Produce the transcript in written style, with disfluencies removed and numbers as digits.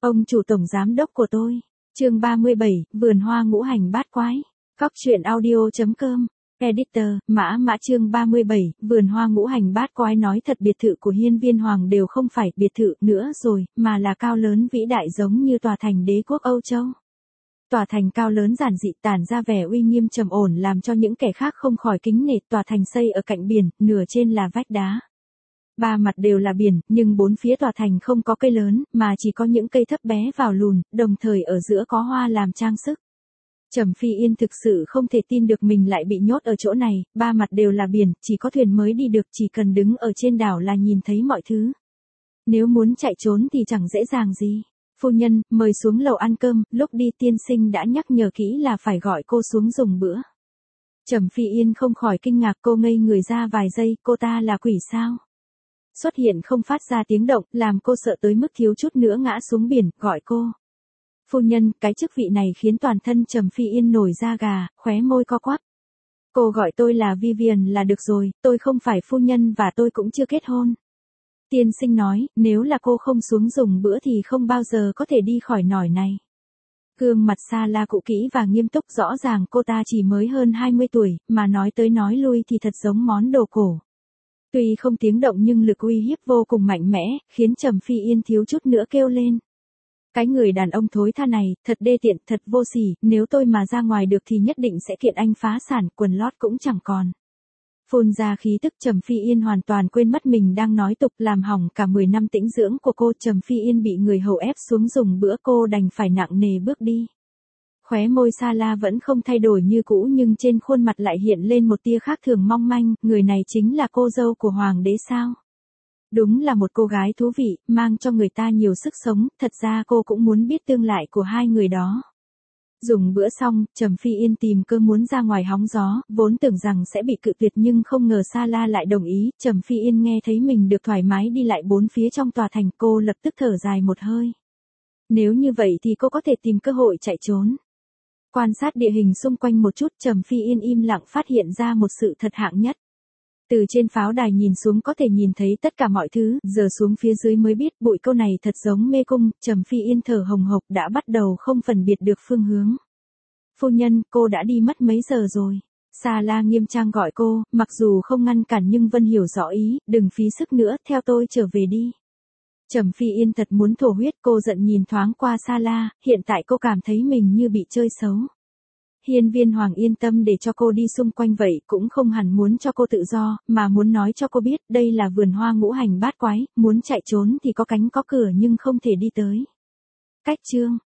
Ông chủ tổng giám đốc của tôi. Chương 37, vườn hoa ngũ hành bát quái. Cóc truyện audio.com. Editor, Mã chương 37, vườn hoa ngũ hành bát quái. Nói thật, biệt thự của Hiên Viên Hoàng đều không phải biệt thự nữa rồi, mà là cao lớn vĩ đại giống như tòa thành đế quốc Âu Châu. Tòa thành cao lớn giản dị tản ra vẻ uy nghiêm trầm ổn làm cho những kẻ khác không khỏi kính nể. Tòa thành xây ở cạnh biển, nửa trên là vách đá. Ba mặt đều là biển, nhưng bốn phía tòa thành không có cây lớn, mà chỉ có những cây thấp bé vào lùn, đồng thời ở giữa có hoa làm trang sức. Trầm Phi Yên thực sự không thể tin được mình lại bị nhốt ở chỗ này, ba mặt đều là biển, chỉ có thuyền mới đi được, chỉ cần đứng ở trên đảo là nhìn thấy mọi thứ. Nếu muốn chạy trốn thì chẳng dễ dàng gì. Phu nhân, mời xuống lầu ăn cơm, lúc đi tiên sinh đã nhắc nhở kỹ là phải gọi cô xuống dùng bữa. Trầm Phi Yên không khỏi kinh ngạc, cô ngây người ra vài giây, cô ta là quỷ sao? Xuất hiện không phát ra tiếng động, làm cô sợ tới mức thiếu chút nữa ngã xuống biển, gọi cô. Phu nhân, cái chức vị này khiến toàn thân Trầm Phi Yên nổi da gà, khóe môi co quắp. Cô gọi tôi là Vivian là được rồi, tôi không phải phu nhân và tôi cũng chưa kết hôn. Tiên sinh nói, nếu là cô không xuống dùng bữa thì không bao giờ có thể đi khỏi nỏi này. Gương mặt Sala cũ kỹ và nghiêm túc, rõ ràng cô ta chỉ mới hơn 20 tuổi, mà nói tới nói lui thì thật giống món đồ cổ. Tuy không tiếng động nhưng lực uy hiếp vô cùng mạnh mẽ, khiến Trầm Phi Yên thiếu chút nữa kêu lên. Cái người đàn ông thối tha này, thật đê tiện, thật vô sỉ, nếu tôi mà ra ngoài được thì nhất định sẽ kiện anh phá sản, quần lót cũng chẳng còn. Phun ra khí tức, Trầm Phi Yên hoàn toàn quên mất mình đang nói tục, làm hỏng cả 10 năm tĩnh dưỡng của cô. Trầm Phi Yên bị người hầu ép xuống dùng bữa, cô đành phải nặng nề bước đi. Khóe môi Sala vẫn không thay đổi như cũ nhưng trên khuôn mặt lại hiện lên một tia khác thường mong manh, người này chính là cô dâu của hoàng đế sao? Đúng là một cô gái thú vị, mang cho người ta nhiều sức sống, thật ra cô cũng muốn biết tương lai của hai người đó. Dùng bữa xong, Trầm Phi Yên tìm cơ muốn ra ngoài hóng gió, vốn tưởng rằng sẽ bị cự tuyệt nhưng không ngờ Sala lại đồng ý. Trầm Phi Yên nghe thấy mình được thoải mái đi lại bốn phía trong tòa thành, cô lập tức thở dài một hơi. Nếu như vậy thì cô có thể tìm cơ hội chạy trốn. Quan sát địa hình xung quanh một chút, Trầm Phi Yên im lặng phát hiện ra một sự thật hạng nhất. Từ trên pháo đài nhìn xuống có thể nhìn thấy tất cả mọi thứ, giờ xuống phía dưới mới biết bụi câu này thật giống mê cung. Trầm Phi Yên thở hồng hộc, đã bắt đầu không phân biệt được phương hướng. Phu nhân, cô đã đi mất mấy giờ rồi? Sala nghiêm trang gọi cô, mặc dù không ngăn cản nhưng Vân hiểu rõ ý, đừng phí sức nữa, theo tôi trở về đi. Trầm Phi Yên thật muốn thổ huyết, cô giận nhìn thoáng qua Sala, hiện tại cô cảm thấy mình như bị chơi xấu. Hiên Viên Hoàng yên tâm để cho cô đi xung quanh vậy cũng không hẳn muốn cho cô tự do, mà muốn nói cho cô biết đây là vườn hoa ngũ hành bát quái, muốn chạy trốn thì có cánh có cửa nhưng không thể đi tới. Cách chương